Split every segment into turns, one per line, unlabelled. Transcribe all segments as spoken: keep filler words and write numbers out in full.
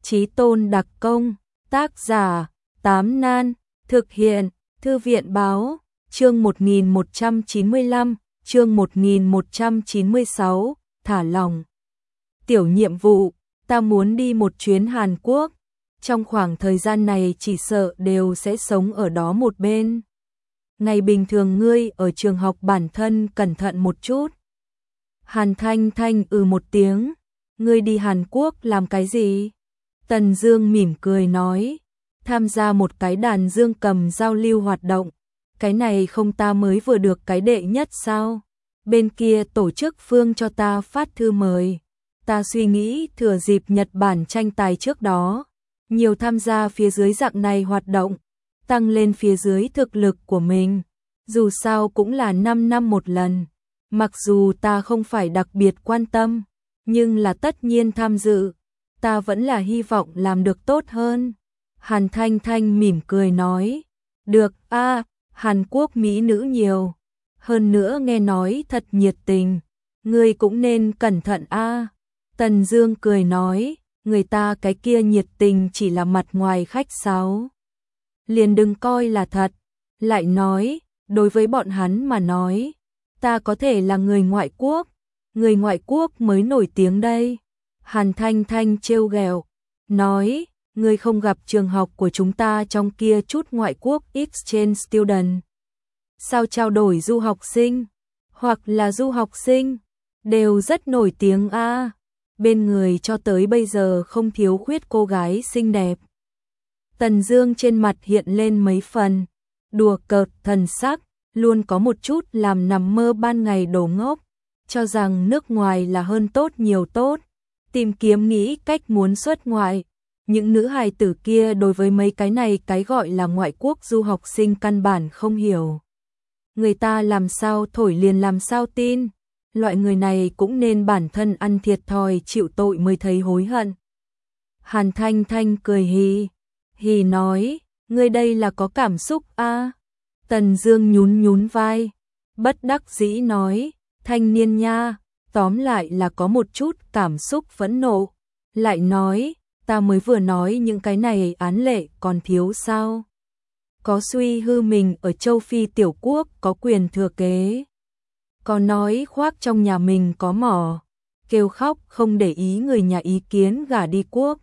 Chí tôn đặc công, tác giả, Tám Nan, thực hiện, Thư viện báo, chương một nghìn một trăm chín mươi lăm, chương một nghìn một trăm chín mươi sáu, thả lỏng. Tiểu nhiệm vụ, ta muốn đi một chuyến Hàn Quốc, trong khoảng thời gian này chỉ sợ đều sẽ sống ở đó một bên. Ngày bình thường ngươi ở trường học bản thân cẩn thận một chút. Hàn Thanh Thanh ừ một tiếng, ngươi đi Hàn Quốc làm cái gì? Tần Dương mỉm cười nói, tham gia một cái đàn dương cầm giao lưu hoạt động. Cái này không ta mới vừa được cái đệ nhất sao? Bên kia tổ chức phương cho ta phát thư mời. Ta suy nghĩ thừa dịp Nhật Bản tranh tài trước đó, nhiều tham gia phía dưới dạng này hoạt động, tăng lên phía dưới thực lực của mình. Dù sao cũng là năm năm một lần. Mặc dù ta không phải đặc biệt quan tâm, nhưng là tất nhiên tham dự. Ta vẫn là hy vọng làm được tốt hơn. Hàn Thanh Thanh mỉm cười nói, được a, à, Hàn Quốc mỹ nữ nhiều. Hơn nữa nghe nói thật nhiệt tình, ngươi cũng nên cẩn thận a. À. Tần Dương cười nói, người ta cái kia nhiệt tình chỉ là mặt ngoài khách sáo. Liền đừng coi là thật. Lại nói, đối với bọn hắn mà nói, ta có thể là người ngoại quốc, người ngoại quốc mới nổi tiếng đây. Hàn Thanh Thanh trêu ghẹo, nói, ngươi không gặp trường học của chúng ta trong kia chút ngoại quốc exchange student. Sao trao đổi du học sinh, hoặc là du học sinh, đều rất nổi tiếng a. À. Bên người cho tới bây giờ không thiếu khuyết cô gái xinh đẹp. Tần Dương trên mặt hiện lên mấy phần đùa cợt thần sắc, luôn có một chút làm nằm mơ ban ngày đồ ngốc, cho rằng nước ngoài là hơn tốt nhiều tốt, tìm kiếm nghĩ cách muốn xuất ngoại. Những nữ hài tử kia đối với mấy cái này cái gọi là ngoại quốc du học sinh căn bản không hiểu. Người ta làm sao thổi liền làm sao tin, loại người này cũng nên bản thân ăn thiệt thòi chịu tội mới thấy hối hận. Hàn Thanh Thanh cười hì hì nói, ngươi đây là có cảm xúc a. À? Tần Dương nhún nhún vai, bất đắc dĩ nói, thanh niên nha, tóm lại là có một chút cảm xúc phẫn nộ. Lại nói, ta mới vừa nói những cái này án lệ còn thiếu sao? Có suy hư mình ở châu Phi tiểu quốc có quyền thừa kế. Có nói khoác trong nhà mình có mỏ, kêu khóc không để ý người nhà ý kiến gả đi quốc.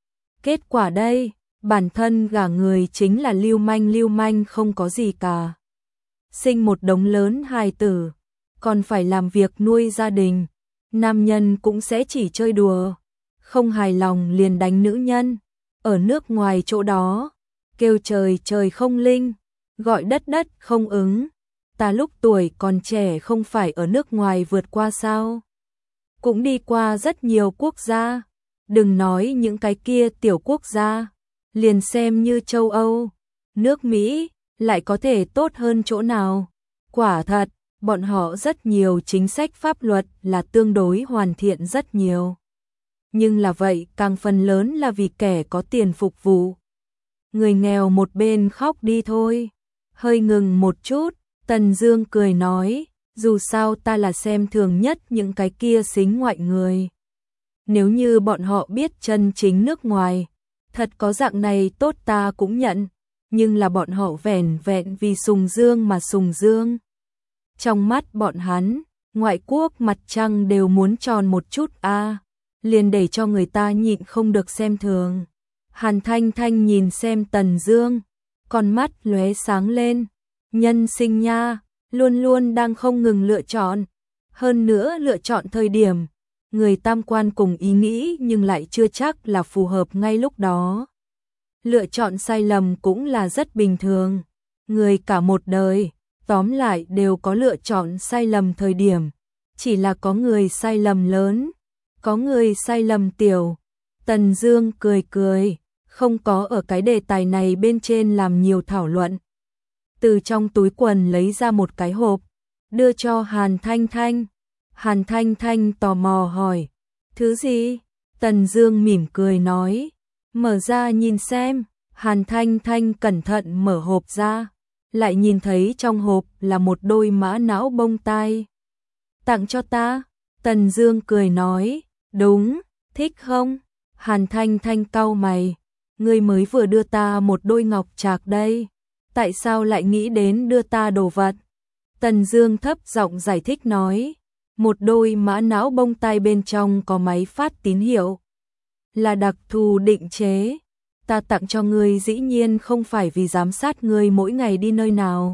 Kết quả đây, bản thân gả người chính là lưu manh lưu manh không có gì cả. Sinh một đống lớn hài tử, còn phải làm việc nuôi gia đình. Nam nhân cũng sẽ chỉ chơi đùa, không hài lòng liền đánh nữ nhân. Ở nước ngoài chỗ đó, kêu trời trời không linh, gọi đất đất không ứng. Ta lúc tuổi còn trẻ không phải ở nước ngoài vượt qua sao? Cũng đi qua rất nhiều quốc gia, đừng nói những cái kia tiểu quốc gia, liền xem như châu Âu, nước Mỹ, lại có thể tốt hơn chỗ nào? Quả thật, bọn họ rất nhiều chính sách pháp luật là tương đối hoàn thiện rất nhiều. Nhưng là vậy càng phần lớn là vì kẻ có tiền phục vụ. Người nghèo một bên khóc đi thôi. Hơi ngừng một chút, Tần Dương cười nói, dù sao ta là xem thường nhất những cái kia xính ngoại người. Nếu như bọn họ biết chân chính nước ngoài, thật có dạng này tốt ta cũng nhận, nhưng là bọn họ vẻn vẹn vì sùng dương mà sùng dương. Trong mắt bọn hắn, ngoại quốc mặt trăng đều muốn tròn một chút a, à, liền để cho người ta nhịn không được xem thường. Hàn Thanh Thanh nhìn xem Tần Dương, con mắt lóe sáng lên, nhân sinh nha, luôn luôn đang không ngừng lựa chọn, hơn nữa lựa chọn thời điểm, người tam quan cùng ý nghĩ nhưng lại chưa chắc là phù hợp ngay lúc đó. Lựa chọn sai lầm cũng là rất bình thường, người cả một đời, tóm lại đều có lựa chọn sai lầm thời điểm, chỉ là có người sai lầm lớn, có người sai lầm tiểu. Tần Dương cười cười, không có ở cái đề tài này bên trên làm nhiều thảo luận. Từ trong túi quần lấy ra một cái hộp, đưa cho Hàn Thanh Thanh. Hàn Thanh Thanh tò mò hỏi, thứ gì? Tần Dương mỉm cười nói, mở ra nhìn xem. Hàn Thanh Thanh cẩn thận mở hộp ra, lại nhìn thấy trong hộp là một đôi mã não bông tai. Tặng cho ta? Tần Dương cười nói, đúng, thích không? Hàn Thanh Thanh cau mày, ngươi mới vừa đưa ta một đôi ngọc trạc đây, tại sao lại nghĩ đến đưa ta đồ vật? Tần Dương thấp giọng giải thích nói, một đôi mã não bông tai bên trong có máy phát tín hiệu, là đặc thù định chế, ta tặng cho ngươi dĩ nhiên không phải vì giám sát ngươi mỗi ngày đi nơi nào,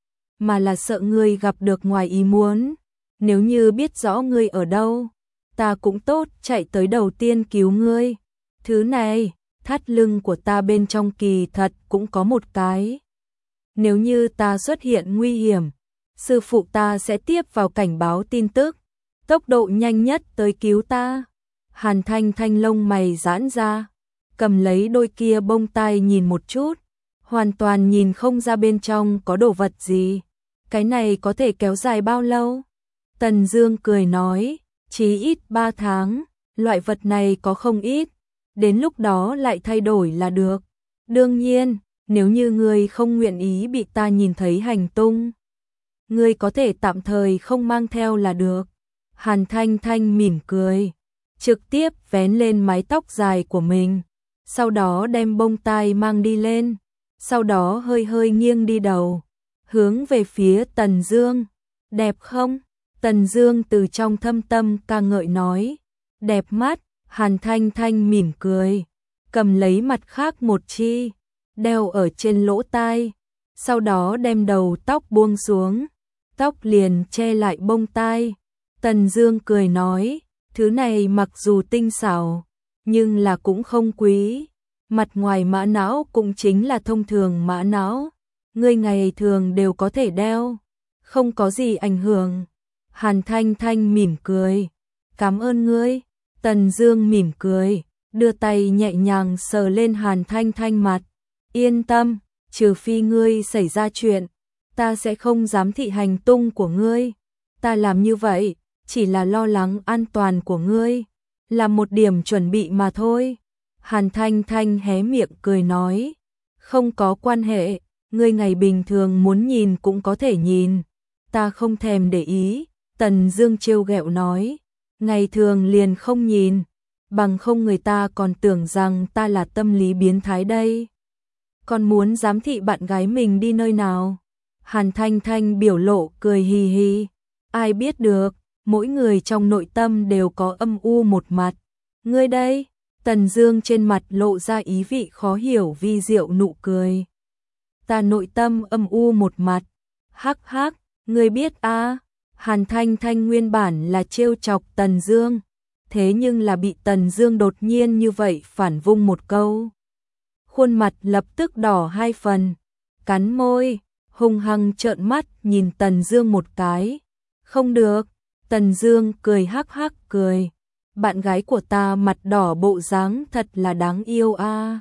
mà là sợ ngươi gặp được ngoài ý muốn, nếu như biết rõ ngươi ở đâu, ta cũng tốt chạy tới đầu tiên cứu ngươi. Thứ này, thắt lưng của ta bên trong kỳ thật cũng có một cái. Nếu như ta xuất hiện nguy hiểm, sư phụ ta sẽ tiếp vào cảnh báo tin tức, tốc độ nhanh nhất tới cứu ta. Hàn Thanh Thanh lông mày giãn ra, cầm lấy đôi kia bông tai nhìn một chút, hoàn toàn nhìn không ra bên trong có đồ vật gì. Cái này có thể kéo dài bao lâu? Tần Dương cười nói, chí ít ba tháng, loại vật này có không ít, đến lúc đó lại thay đổi là được. Đương nhiên, nếu như ngươi không nguyện ý bị ta nhìn thấy hành tung, ngươi có thể tạm thời không mang theo là được. Hàn Thanh Thanh mỉm cười, trực tiếp vén lên mái tóc dài của mình, sau đó đem bông tai mang đi lên, sau đó hơi hơi nghiêng đi đầu, hướng về phía Tần Dương. Đẹp không? Tần Dương từ trong thâm tâm ca ngợi nói, đẹp mắt. Hàn Thanh Thanh mỉm cười, cầm lấy mặt khác một chi, đeo ở trên lỗ tai, sau đó đem đầu tóc buông xuống, tóc liền che lại bông tai. Tần Dương cười nói, thứ này mặc dù tinh xảo, nhưng là cũng không quý, mặt ngoài mã não cũng chính là thông thường mã não, ngươi ngày thường đều có thể đeo, không có gì ảnh hưởng. Hàn Thanh Thanh mỉm cười, cảm ơn ngươi. Tần Dương mỉm cười, đưa tay nhẹ nhàng sờ lên Hàn Thanh Thanh mặt, yên tâm, trừ phi ngươi xảy ra chuyện, ta sẽ không dám thị hành tung của ngươi, ta làm như vậy, chỉ là lo lắng an toàn của ngươi, là một điểm chuẩn bị mà thôi. Hàn Thanh Thanh hé miệng cười nói, không có quan hệ, ngươi ngày bình thường muốn nhìn cũng có thể nhìn, ta không thèm để ý. Tần Dương trêu ghẹo nói, ngày thường liền không nhìn, bằng không người ta còn tưởng rằng ta là tâm lý biến thái đây. Còn muốn giám thị bạn gái mình đi nơi nào? Hàn Thanh Thanh biểu lộ cười hì hì, ai biết được, mỗi người trong nội tâm đều có âm u một mặt. Ngươi đây? Tần Dương trên mặt lộ ra ý vị khó hiểu vi diệu nụ cười. Ta nội tâm âm u một mặt. Hắc hắc, ngươi biết a? À? Hàn Thanh Thanh nguyên bản là trêu chọc Tần Dương, thế nhưng là bị Tần Dương đột nhiên như vậy phản vung một câu. Khuôn mặt lập tức đỏ hai phần, cắn môi, hung hăng trợn mắt nhìn Tần Dương một cái. Không được, Tần Dương cười hắc hắc cười, bạn gái của ta mặt đỏ bộ dáng thật là đáng yêu a. À.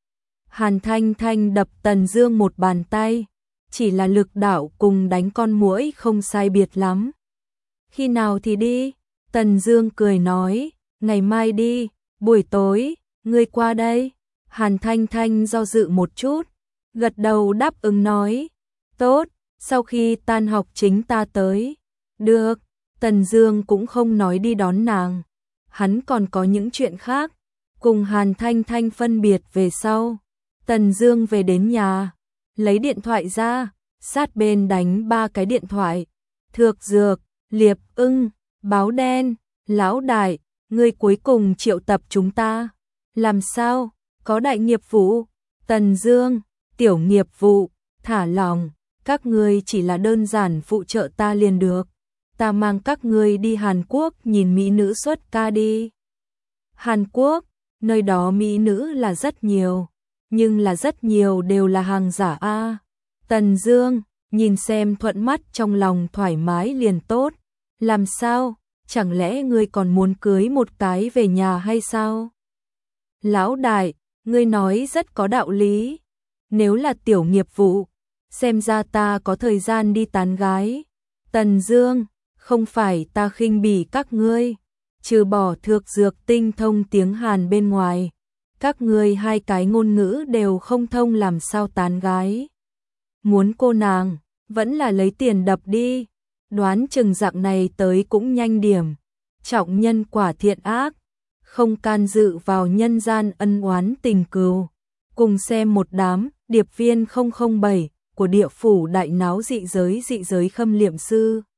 Hàn Thanh Thanh đập Tần Dương một bàn tay, chỉ là lực đạo cùng đánh con muỗi không sai biệt lắm. Khi nào thì đi? Tần Dương cười nói, ngày mai đi, buổi tối, ngươi qua đây. Hàn Thanh Thanh do dự một chút, gật đầu đáp ứng nói, tốt, sau khi tan học chính ta tới. Được, Tần Dương cũng không nói đi đón nàng, hắn còn có những chuyện khác. Cùng Hàn Thanh Thanh phân biệt về sau, Tần Dương về đến nhà, lấy điện thoại ra, sát bên đánh ba cái điện thoại. Thược Dược, Liệp Ưng, Báo Đen, Lão Đại, ngươi cuối cùng triệu tập chúng ta. Làm sao? Có đại nghiệp vụ? Tần Dương, tiểu nghiệp vụ, thả lòng, các ngươi chỉ là đơn giản phụ trợ ta liền được. Ta mang các ngươi đi Hàn Quốc nhìn mỹ nữ xuất ca đi. Hàn Quốc, nơi đó mỹ nữ là rất nhiều, nhưng là rất nhiều đều là hàng giả a. À. Tần Dương, nhìn xem thuận mắt trong lòng thoải mái liền tốt. Làm sao? Chẳng lẽ ngươi còn muốn cưới một cái về nhà hay sao? Lão Đại, ngươi nói rất có đạo lý. Nếu là tiểu nghiệp vụ, xem ra ta có thời gian đi tán gái. Tần Dương, không phải ta khinh bỉ các ngươi, trừ bỏ Thược Dược tinh thông tiếng Hàn bên ngoài, các ngươi hai cái ngôn ngữ đều không thông làm sao tán gái. Muốn cô nàng, vẫn là lấy tiền đập đi, đoán chừng dạng này tới cũng nhanh điểm. Trọng nhân quả thiện ác, không can dự vào nhân gian ân oán tình cừu. Cùng xem một đám điệp viên không không bảy của địa phủ đại náo dị giới dị giới khâm liệm sư.